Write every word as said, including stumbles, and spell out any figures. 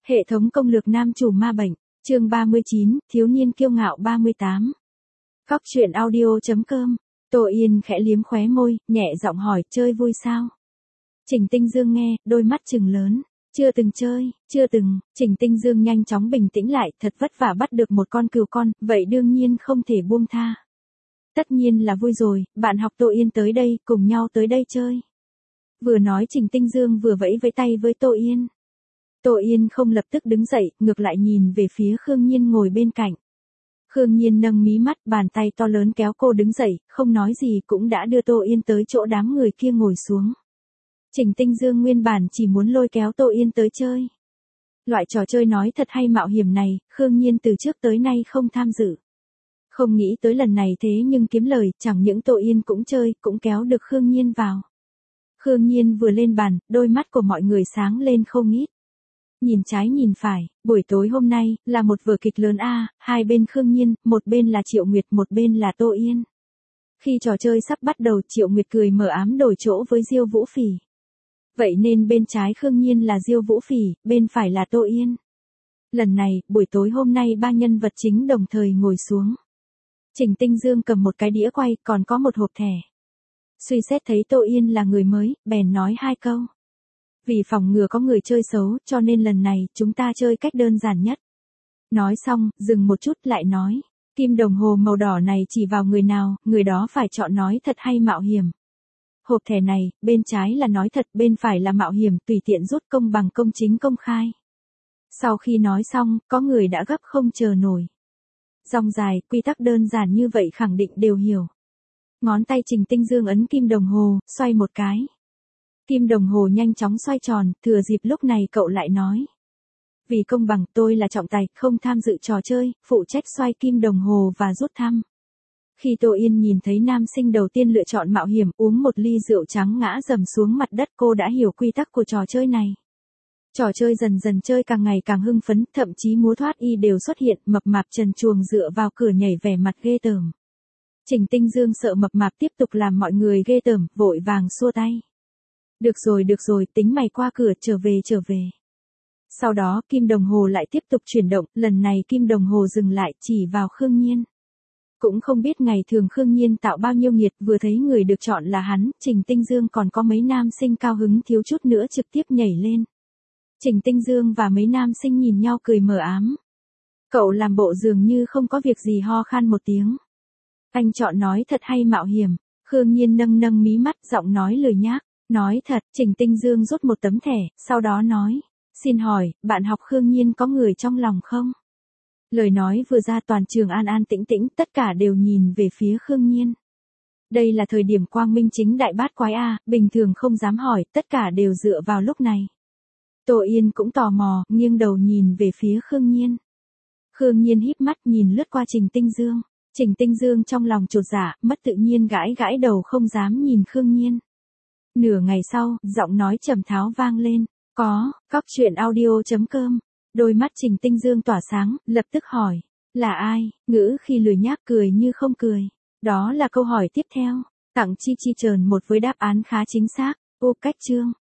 Hệ thống công lược nam chủ ma bệnh, chương ba mươi chín, thiếu niên kiêu ngạo ba mươi tám. Cóc truyện audio.com, Tô Yên khẽ liếm khóe môi, nhẹ giọng hỏi, chơi vui sao? Trình Tinh Dương nghe, đôi mắt trừng lớn, chưa từng chơi, chưa từng. Trình Tinh Dương nhanh chóng bình tĩnh lại, thật vất vả bắt được một con cừu con, vậy đương nhiên không thể buông tha. Tất nhiên là vui rồi, bạn học Tô Yên tới đây, cùng nhau tới đây chơi. Vừa nói Trình Tinh Dương vừa vẫy vẫy tay với Tô Yên. Tô Yên không lập tức đứng dậy, ngược lại nhìn về phía Khương Nhiên ngồi bên cạnh. Khương Nhiên nâng mí mắt, bàn tay to lớn kéo cô đứng dậy, không nói gì cũng đã đưa Tô Yên tới chỗ đám người kia ngồi xuống. Trình Tinh Dương nguyên bản chỉ muốn lôi kéo Tô Yên tới chơi. Loại trò chơi nói thật hay mạo hiểm này, Khương Nhiên từ trước tới nay không tham dự. Không nghĩ tới lần này thế nhưng kiếm lời, chẳng những Tô Yên cũng chơi, cũng kéo được Khương Nhiên vào. Khương Nhiên vừa lên bàn, đôi mắt của mọi người sáng lên không ít. Nhìn trái nhìn phải, buổi tối hôm nay, là một vở kịch lớn a, hai bên Khương Nhiên, một bên là Triệu Nguyệt, một bên là Tô Yên. Khi trò chơi sắp bắt đầu, Triệu Nguyệt cười mờ ám đổi chỗ với Diêu Vũ Phỉ. Vậy nên bên trái Khương Nhiên là Diêu Vũ Phỉ, bên phải là Tô Yên. Lần này, buổi tối hôm nay ba nhân vật chính đồng thời ngồi xuống. Trình Tinh Dương cầm một cái đĩa quay, còn có một hộp thẻ. Suy xét thấy Tô Yên là người mới, bèn nói hai câu. Vì phòng ngừa có người chơi xấu, cho nên lần này, chúng ta chơi cách đơn giản nhất. Nói xong, dừng một chút lại nói. Kim đồng hồ màu đỏ này chỉ vào người nào, người đó phải chọn nói thật hay mạo hiểm. Hộp thẻ này, bên trái là nói thật, bên phải là mạo hiểm, tùy tiện rút, công bằng công chính công khai. Sau khi nói xong, có người đã gấp không chờ nổi. Dòng dài, quy tắc đơn giản như vậy khẳng định đều hiểu. Ngón tay Trình Tinh Dương ấn kim đồng hồ, xoay một cái. Kim đồng hồ nhanh chóng xoay tròn, thừa dịp lúc này cậu lại nói. Vì công bằng, tôi là trọng tài, không tham dự trò chơi, phụ trách xoay kim đồng hồ và rút thăm. Khi Tô Yên nhìn thấy nam sinh đầu tiên lựa chọn mạo hiểm, uống một ly rượu trắng ngã rầm xuống mặt đất, cô đã hiểu quy tắc của trò chơi này. Trò chơi dần dần chơi càng ngày càng hưng phấn, thậm chí múa thoát y đều xuất hiện, mập mạp trần truồng dựa vào cửa nhảy vẻ mặt ghê tởm. Trình Tinh Dương sợ mập mạp tiếp tục làm mọi người ghê tởm, vội vàng xua tay. Được rồi được rồi, tính mày qua cửa, trở về trở về. Sau đó kim đồng hồ lại tiếp tục chuyển động, lần này kim đồng hồ dừng lại, chỉ vào Khương Nhiên. Cũng không biết ngày thường Khương Nhiên tạo bao nhiêu nghiệt, vừa thấy người được chọn là hắn, Trình Tinh Dương còn có mấy nam sinh cao hứng thiếu chút nữa trực tiếp nhảy lên. Trình Tinh Dương và mấy nam sinh nhìn nhau cười mờ ám. Cậu làm bộ dường như không có việc gì ho khan một tiếng. Anh chọn nói thật hay mạo hiểm? Khương Nhiên nâng nâng mí mắt, giọng nói lười nhác. Nói thật, Trình Tinh Dương rút một tấm thẻ, sau đó nói. Xin hỏi, bạn học Khương Nhiên có người trong lòng không? Lời nói vừa ra toàn trường an an tĩnh tĩnh, tất cả đều nhìn về phía Khương Nhiên. Đây là thời điểm quang minh chính đại bát quái a, bình thường không dám hỏi, tất cả đều dựa vào lúc này. Tô Yên cũng tò mò, nghiêng đầu nhìn về phía Khương Nhiên. Khương Nhiên híp mắt nhìn lướt qua Trình Tinh Dương. Trình Tinh Dương trong lòng chột dạ, mất tự nhiên gãi gãi đầu không dám nhìn Khương Nhiên. Nửa ngày sau, giọng nói trầm tháo vang lên. Có, cóc truyện audio.com. Đôi mắt Trình Tinh Dương tỏa sáng, lập tức hỏi. Là ai? Ngữ khi lười nhác cười như không cười. Đó là câu hỏi tiếp theo. Tặng chi chi trờn một với đáp án khá chính xác. Ô cách chương.